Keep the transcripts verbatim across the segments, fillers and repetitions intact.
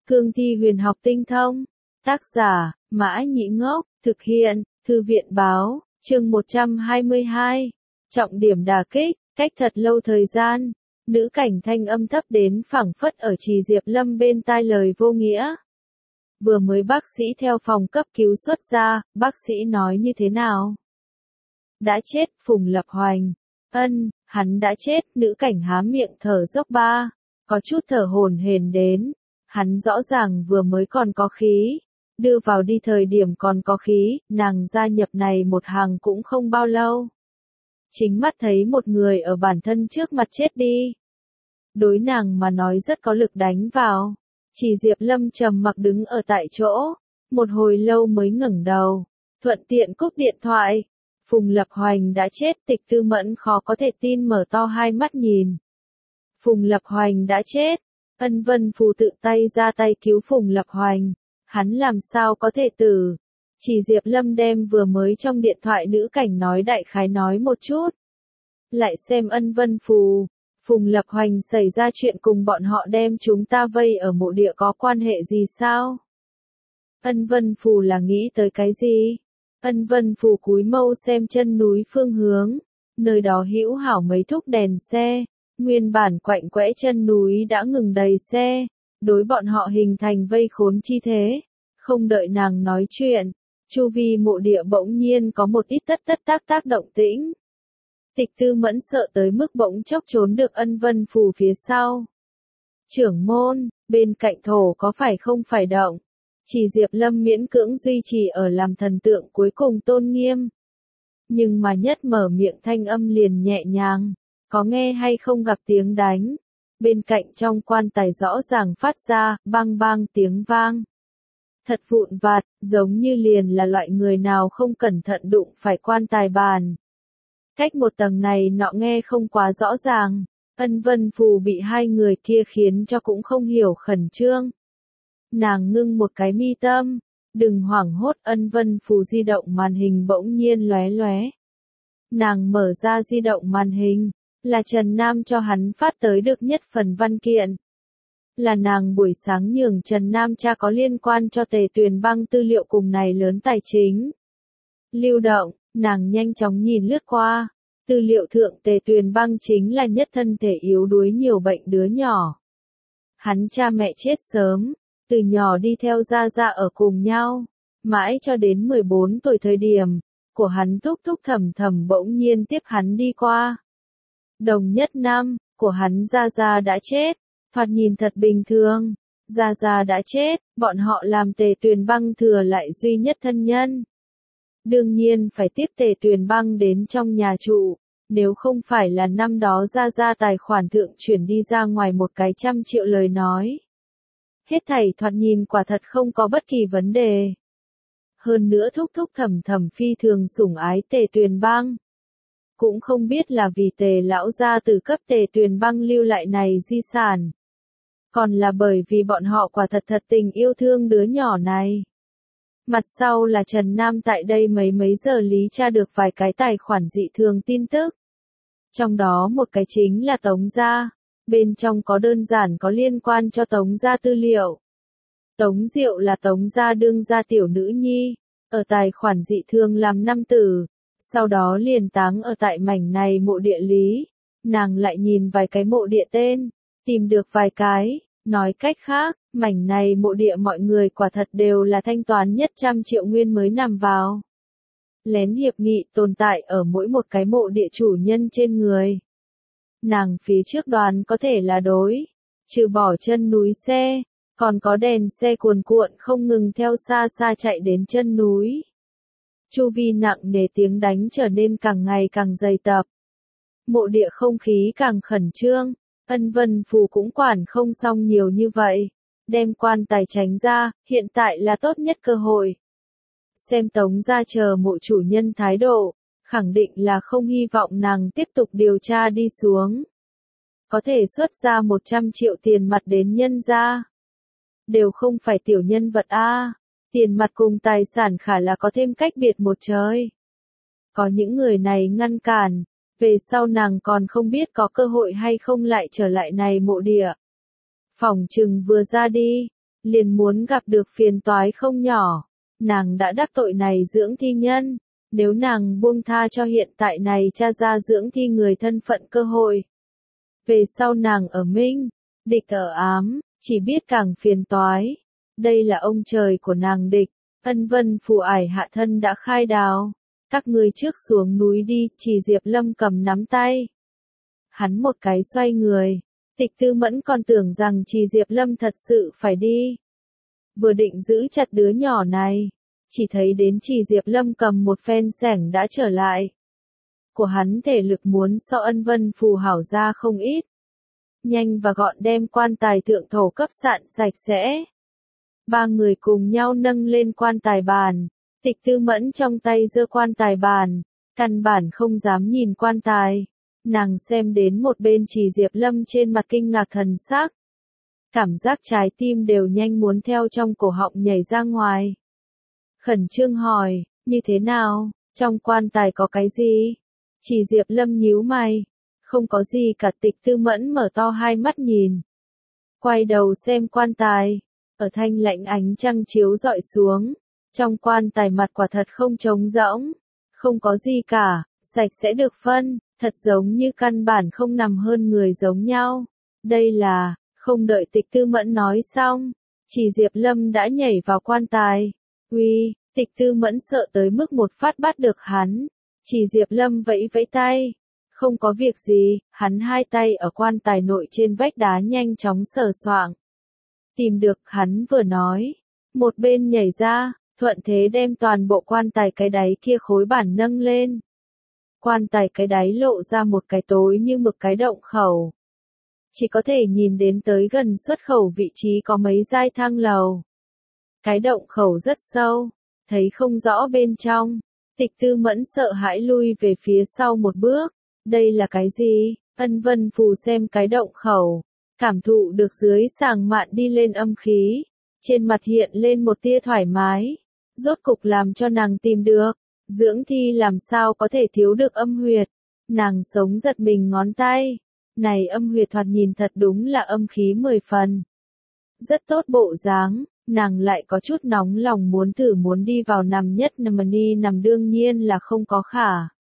Cương thi huyền học tinh thông. Tác giả, Mã Nhĩ Ngốc, thực hiện, Thư viện Báo, chương một trăm hai mươi hai. Trọng điểm đả kích, cách thật lâu thời gian, nữ cảnh thanh âm thấp đến phảng phất ở Trì Diệp Lâm bên tai lời vô nghĩa. Vừa mới bác sĩ theo phòng cấp cứu xuất ra, bác sĩ nói như thế nào? Đã chết, Phùng Lập Hoành. Ân, hắn đã chết, nữ cảnh há miệng thở dốc ba, có chút thở hổn hển đến. Hắn rõ ràng vừa mới còn có khí, đưa vào đi thời điểm còn có khí, nàng gia nhập này một hàng cũng không bao lâu. Chính mắt thấy một người ở bản thân trước mặt chết đi. Đối nàng mà nói rất có lực đánh vào. Chỉ Diệp Lâm trầm mặc đứng ở tại chỗ, một hồi lâu mới ngẩng đầu, thuận tiện cúp điện thoại. Phùng Lập Hoành đã chết, Tịch Tư Mẫn khó có thể tin mở to hai mắt nhìn. Phùng Lập Hoành đã chết, Ân Vân Phù tự tay ra tay cứu Phùng Lập Hoành, hắn làm sao có thể tử. Chỉ Diệp Lâm đem vừa mới trong điện thoại nữ cảnh nói đại khái nói một chút. Lại xem Ân Vân Phù, Phùng Lập Hoành xảy ra chuyện cùng bọn họ đem chúng ta vây ở mộ địa có quan hệ gì sao? Ân Vân Phù là nghĩ tới cái gì? Ân Vân Phù cúi mâu xem chân núi phương hướng, nơi đó hữu hảo mấy thúc đèn xe, nguyên bản quạnh quẽ chân núi đã ngừng đầy xe, đối bọn họ hình thành vây khốn chi thế. Không đợi nàng nói chuyện, chu vi mộ địa bỗng nhiên có một ít tất tất tác tác động tĩnh. Tịch Tư Mẫn sợ tới mức bỗng chốc trốn được Ân Vân Phù phía sau. Trưởng môn, bên cạnh thổ có phải không phải động? Chỉ Diệp Lâm miễn cưỡng duy trì ở làm thần tượng cuối cùng tôn nghiêm. Nhưng mà nhất mở miệng thanh âm liền nhẹ nhàng, có nghe hay không gặp tiếng đánh. Bên cạnh trong quan tài rõ ràng phát ra, bang bang tiếng vang. Thật vụn vặt, giống như liền là loại người nào không cẩn thận đụng phải quan tài bàn. Cách một tầng này nọ nghe không quá rõ ràng, Ân Vân Phù bị hai người kia khiến cho cũng không hiểu khẩn trương. Nàng ngưng một cái mi tâm, đừng hoảng hốt. Ân Vân Phù di động màn hình bỗng nhiên lóe lóe. Nàng mở ra di động màn hình, là Trần Nam cho hắn phát tới được nhất phần văn kiện. Là nàng buổi sáng nhường Trần Nam tra có liên quan cho Tề Tuyền Băng tư liệu cùng này lớn tài chính. Lưu động, nàng nhanh chóng nhìn lướt qua, tư liệu thượng Tề Tuyền Băng chính là nhất thân thể yếu đuối nhiều bệnh đứa nhỏ. Hắn cha mẹ chết sớm, từ nhỏ đi theo gia gia ở cùng nhau, mãi cho đến mười bốn tuổi thời điểm, của hắn thúc thúc thầm thầm bỗng nhiên tiếp hắn đi qua. Đồng nhất năm, của hắn gia gia đã chết, thoạt nhìn thật bình thường, gia gia đã chết, bọn họ làm Tề Tuyền Băng thừa lại duy nhất thân nhân. Đương nhiên phải tiếp Tề Tuyền Băng đến trong nhà trụ, nếu không phải là năm đó gia gia tài khoản thượng chuyển đi ra ngoài một cái trăm triệu lời nói. Hết thảy thoạt nhìn quả thật không có bất kỳ vấn đề. Hơn nữa thúc thúc thầm thầm phi thường sủng ái Tề Tuyền Băng. Cũng không biết là vì Tề lão gia từ cấp Tề Tuyền Băng lưu lại này di sản. Còn là bởi vì bọn họ quả thật thật tình yêu thương đứa nhỏ này. Mặt sau là Trần Nam tại đây mấy mấy giờ lý tra được vài cái tài khoản dị thường tin tức. Trong đó một cái chính là Tống gia, bên trong có đơn giản có liên quan cho Tống gia tư liệu. Tống Diệu là Tống gia đương gia tiểu nữ nhi, ở tài khoản dị thường làm năm tử, sau đó liền táng ở tại mảnh này mộ địa lý. Nàng lại nhìn vài cái mộ địa tên, tìm được vài cái, nói cách khác, mảnh này mộ địa mọi người quả thật đều là thanh toán nhất trăm triệu nguyên mới nằm vào. Lén hiệp nghị tồn tại ở mỗi một cái mộ địa chủ nhân trên người. Nàng phía trước đoàn có thể là đối, trừ bỏ chân núi xe, còn có đèn xe cuồn cuộn không ngừng theo xa xa chạy đến chân núi. Chu vi nặng nề tiếng đánh trở nên càng ngày càng dày tập. Mộ địa không khí càng khẩn trương, Ân Vân Phù cũng quản không xong nhiều như vậy. Đem quan tài tránh ra, hiện tại là tốt nhất cơ hội. Xem Tống gia chờ mộ chủ nhân thái độ, khẳng định là không hy vọng nàng tiếp tục điều tra đi xuống. Có thể xuất ra một trăm triệu tiền mặt đến nhân gia. Đều không phải tiểu nhân vật a, tiền mặt cùng tài sản khả là có thêm cách biệt một trời. Có những người này ngăn cản, về sau nàng còn không biết có cơ hội hay không lại trở lại này mộ địa. Phỏng chừng vừa ra đi, liền muốn gặp được phiền toái không nhỏ. Nàng đã đắc tội này dưỡng thi nhân, nếu nàng buông tha cho hiện tại này tra ra dưỡng thi người thân phận cơ hội. Về sau nàng ở minh, địch ở ám, chỉ biết càng phiền toái. Đây là ông trời của nàng địch, Ân Vân Phù ải hạ thân đã khai đào. Các ngươi trước xuống núi đi, chỉ Diệp Lâm cầm nắm tay. Hắn một cái xoay người, Tịch Tư Mẫn còn tưởng rằng chỉ Diệp Lâm thật sự phải đi. Vừa định giữ chặt đứa nhỏ này, chỉ thấy đến chỉ Diệp Lâm cầm một phen xẻng đã trở lại. Của hắn thể lực muốn so Ân Vân Phù hảo ra không ít. Nhanh và gọn đem quan tài thượng thổ cấp sạn sạch sẽ. Ba người cùng nhau nâng lên quan tài bàn. Tịch Tư Mẫn trong tay giơ quan tài bàn, căn bản không dám nhìn quan tài. Nàng xem đến một bên chỉ Diệp Lâm trên mặt kinh ngạc thần sắc. Cảm giác trái tim đều nhanh muốn theo trong cổ họng nhảy ra ngoài. Khẩn trương hỏi, như thế nào, trong quan tài có cái gì? Chỉ Diệp Lâm nhíu mày, không có gì cả. Tịch Tư Mẫn mở to hai mắt nhìn. Quay đầu xem quan tài, ở thanh lạnh ánh trăng chiếu rọi xuống. Trong quan tài mặt quả thật không trống rỗng, không có gì cả, sạch sẽ được phân, thật giống như căn bản không nằm hơn người giống nhau. Đây là, không đợi Tịch Tư Mẫn nói xong, chỉ Diệp Lâm đã nhảy vào quan tài. Uy, Tịch Tư Mẫn sợ tới mức một phát bắt được hắn. Chỉ Diệp Lâm vẫy vẫy tay. Không có việc gì, hắn hai tay ở quan tài nội trên vách đá nhanh chóng sờ soạng. Tìm được, hắn vừa nói, một bên nhảy ra. Thuận thế đem toàn bộ quan tài cái đáy kia khối bản nâng lên. Quan tài cái đáy lộ ra một cái tối như mực cái động khẩu. Chỉ có thể nhìn đến tới gần xuất khẩu vị trí có mấy giai thang lầu. Cái động khẩu rất sâu, thấy không rõ bên trong. Tịch Tư Mẫn sợ hãi lui về phía sau một bước. Đây là cái gì? Ân Vân Phù xem cái động khẩu, cảm thụ được dưới sàng mạn đi lên âm khí. Trên mặt hiện lên một tia thoải mái. Rốt cục làm cho nàng tìm được, dưỡng thi làm sao có thể thiếu được âm huyệt. Nàng sống giật mình ngón tay, này âm huyệt thoạt nhìn thật đúng là âm khí mười phần. Rất tốt bộ dáng, nàng lại có chút nóng lòng muốn thử muốn đi vào nằm nhất nằm đi nằm đương nhiên là không có khả.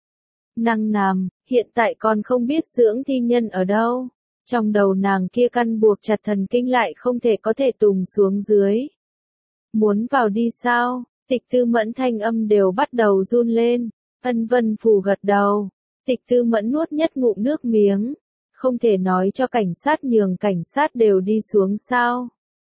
Năng nằm, hiện tại còn không biết dưỡng thi nhân ở đâu. Trong đầu nàng kia căn buộc chặt thần kinh lại không thể có thể tùng xuống dưới. Muốn vào đi sao? Tịch Tư Mẫn thanh âm đều bắt đầu run lên. Ân Vân Phù gật đầu. Tịch Tư Mẫn nuốt nhất ngụm nước miếng. Không thể nói cho cảnh sát nhường cảnh sát đều đi xuống sao.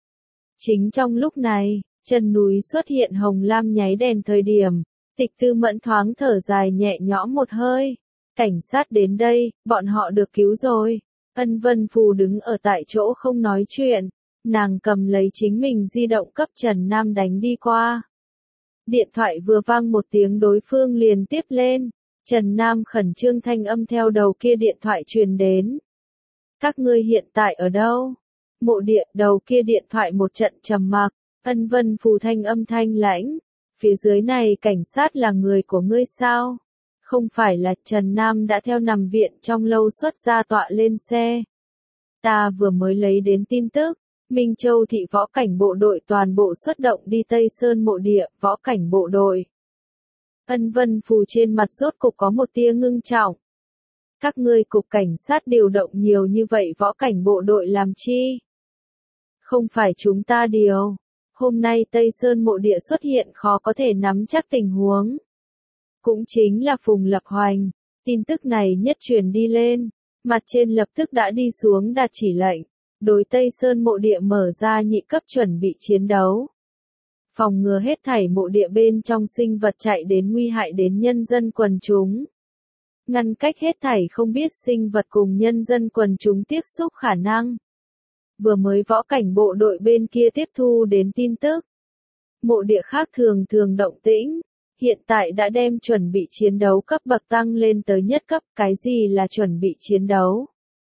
Chính trong lúc này, chân núi xuất hiện hồng lam nháy đèn thời điểm. Tịch Tư Mẫn thoáng thở dài nhẹ nhõm một hơi. Cảnh sát đến đây, bọn họ được cứu rồi. Ân Vân Phù đứng ở tại chỗ không nói chuyện. Nàng cầm lấy chính mình di động cấp Trần Nam đánh đi qua. Điện thoại vừa vang một tiếng đối phương liền tiếp lên. Trần Nam khẩn trương thanh âm theo đầu kia điện thoại truyền đến. Các ngươi hiện tại ở đâu? Mộ địa, đầu kia điện thoại một trận trầm mặc. Ân Vân Phù thanh âm thanh lãnh. Phía dưới này cảnh sát là người của ngươi sao? Không phải là. Trần Nam đã theo nằm viện trong lâu xuất ra tọa lên xe. Ta vừa mới lấy đến tin tức. Minh Châu thị võ cảnh bộ đội toàn bộ xuất động đi Tây Sơn mộ địa, võ cảnh bộ đội. Ân Vân Phù trên mặt rốt cục có một tia ngưng trọng. Các ngươi cục cảnh sát điều động nhiều như vậy võ cảnh bộ đội làm chi? Không phải chúng ta điều. Hôm nay Tây Sơn mộ địa xuất hiện khó có thể nắm chắc tình huống. Cũng chính là Phùng Lập Hoành. Tin tức này nhất truyền đi lên. Mặt trên lập tức đã đi xuống đạt chỉ lệnh. Đối Tây Sơn mộ địa mở ra nhị cấp chuẩn bị chiến đấu. Phòng ngừa hết thảy mộ địa bên trong sinh vật chạy đến nguy hại đến nhân dân quần chúng. Ngăn cách hết thảy không biết sinh vật cùng nhân dân quần chúng tiếp xúc khả năng. Vừa mới võ cảnh bộ đội bên kia tiếp thu đến tin tức. Mộ địa khác thường thường động tĩnh. Hiện tại đã đem chuẩn bị chiến đấu cấp bậc tăng lên tới nhất cấp. Cái gì là chuẩn bị chiến đấu?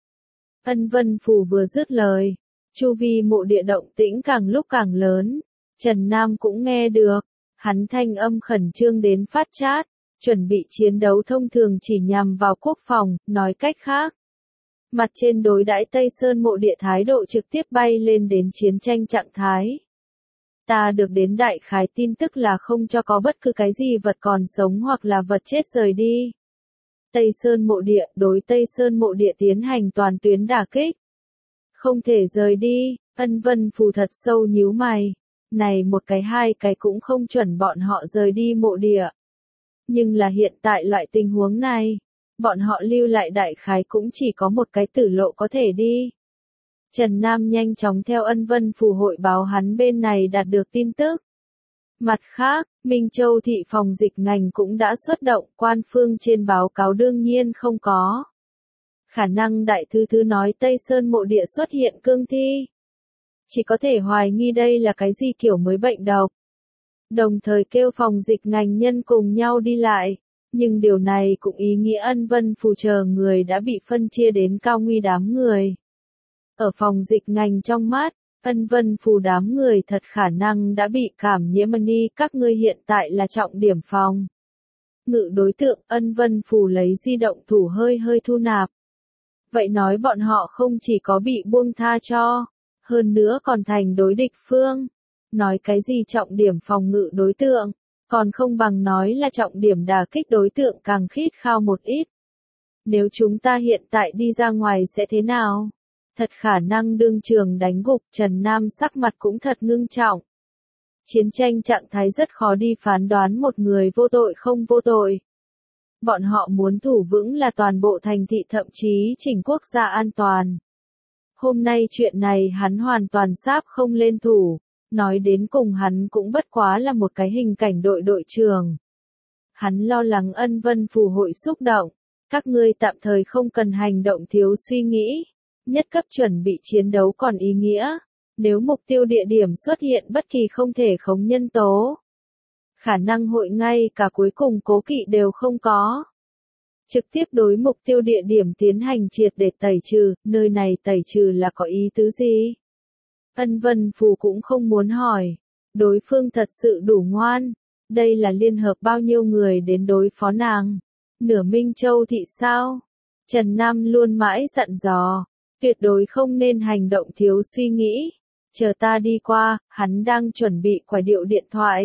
Ân Vân Phù vừa dứt lời, chu vi mộ địa động tĩnh càng lúc càng lớn. Trần Nam cũng nghe được, hắn thanh âm khẩn trương đến phát chát, chuẩn bị chiến đấu thông thường chỉ nhằm vào quốc phòng, nói cách khác. Mặt trên đối đãi Tây Sơn mộ địa thái độ trực tiếp bay lên đến chiến tranh trạng thái. Ta được đến đại khái tin tức là không cho có bất cứ cái gì vật còn sống hoặc là vật chết rời đi. Tây Sơn mộ địa đối Tây Sơn mộ địa tiến hành toàn tuyến đả kích. Không thể rời đi, Ân Vân Phù thật sâu nhíu mày. Này một cái hai cái cũng không chuẩn bọn họ rời đi mộ địa. Nhưng là hiện tại loại tình huống này, bọn họ lưu lại đại khái cũng chỉ có một cái tử lộ có thể đi. Trần Nam nhanh chóng theo Ân Vân Phù hội báo hắn bên này đạt được tin tức. Mặt khác, Minh Châu thị phòng dịch ngành cũng đã xuất động, quan phương trên báo cáo đương nhiên không có. Khả năng đại thư thư nói Tây Sơn mộ địa xuất hiện cương thi. Chỉ có thể hoài nghi đây là cái gì kiểu mới bệnh độc. Đồng thời kêu phòng dịch ngành nhân cùng nhau đi lại. Nhưng điều này cũng ý nghĩa Ân Vân Phù chờ người đã bị phân chia đến cao nguy đám người. Ở phòng dịch ngành trong mắt, Ân Vân Phù đám người thật khả năng đã bị cảm nhiễm ni, các ngươi hiện tại là trọng điểm phòng. Ngự đối tượng Ân Vân Phù lấy di động thủ hơi hơi thu nạp. Vậy nói bọn họ không chỉ có bị buông tha cho, hơn nữa còn thành đối địch phương. Nói cái gì trọng điểm phòng ngự đối tượng, còn không bằng nói là trọng điểm đả kích đối tượng càng khít khao một ít. Nếu chúng ta hiện tại đi ra ngoài sẽ thế nào? Thật khả năng đương trường đánh gục, Trần Nam sắc mặt cũng thật ngưng trọng. Chiến tranh trạng thái rất khó đi phán đoán một người vô tội không vô tội. Bọn họ muốn thủ vững là toàn bộ thành thị thậm chí chỉnh quốc gia an toàn. Hôm nay chuyện này hắn hoàn toàn sáp không lên thủ, nói đến cùng hắn cũng bất quá là một cái hình cảnh đội đội trưởng. Hắn lo lắng Ân Vân Phù hội xúc động, các ngươi tạm thời không cần hành động thiếu suy nghĩ. Nhất cấp chuẩn bị chiến đấu còn ý nghĩa, nếu mục tiêu địa điểm xuất hiện bất kỳ không thể khống nhân tố. Khả năng hội ngay cả cuối cùng cố kỵ đều không có. Trực tiếp đối mục tiêu địa điểm tiến hành triệt để tẩy trừ, nơi này tẩy trừ là có ý tứ gì? Ân Vân Phù cũng không muốn hỏi, đối phương thật sự đủ ngoan, đây là liên hợp bao nhiêu người đến đối phó nàng? Nửa Minh Châu thị sao? Trần Nam luôn mãi dặn dò. Tuyệt đối không nên hành động thiếu suy nghĩ. Chờ ta đi qua, hắn đang chuẩn bị quải điệu điện thoại.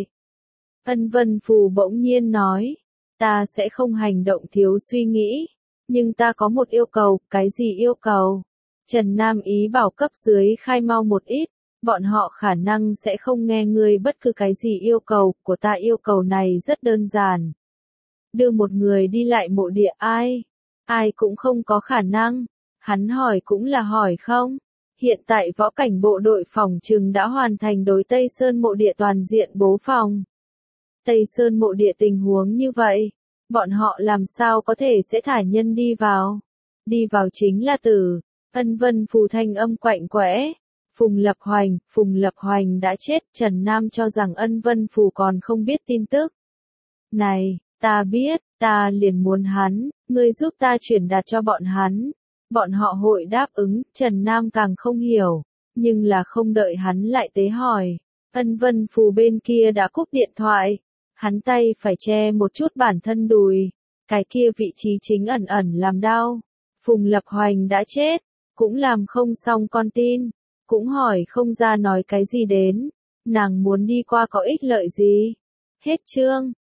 Ân Vân Phù bỗng nhiên nói, ta sẽ không hành động thiếu suy nghĩ. Nhưng ta có một yêu cầu, cái gì yêu cầu? Trần Nam ý bảo cấp dưới khai mau một ít, bọn họ khả năng sẽ không nghe ngươi bất cứ cái gì yêu cầu, của ta yêu cầu này rất đơn giản. Đưa một người đi lại mộ địa ai? Ai cũng không có khả năng. Hắn hỏi cũng là hỏi không. Hiện tại võ cảnh bộ đội phòng trừng đã hoàn thành đối Tây Sơn mộ địa toàn diện bố phòng. Tây Sơn mộ địa tình huống như vậy, bọn họ làm sao có thể sẽ thả nhân đi vào. Đi vào chính là tử. Ân Vân Phù thanh âm quạnh quẽ. Phùng Lập Hoành, Phùng Lập Hoành đã chết, Trần Nam cho rằng Ân Vân Phù còn không biết tin tức. Này, ta biết, ta liền muốn hắn, ngươi giúp ta truyền đạt cho bọn hắn. Bọn họ hội đáp ứng, Trần Nam càng không hiểu, nhưng là không đợi hắn lại tế hỏi. Ân Vân Phù bên kia đã cúp điện thoại, hắn tay phải che một chút bản thân đùi, cái kia vị trí chính ẩn ẩn làm đau. Phùng Lập Hoành đã chết, cũng làm không xong con tin, cũng hỏi không ra nói cái gì đến, nàng muốn đi qua có ích lợi gì. Hết chương.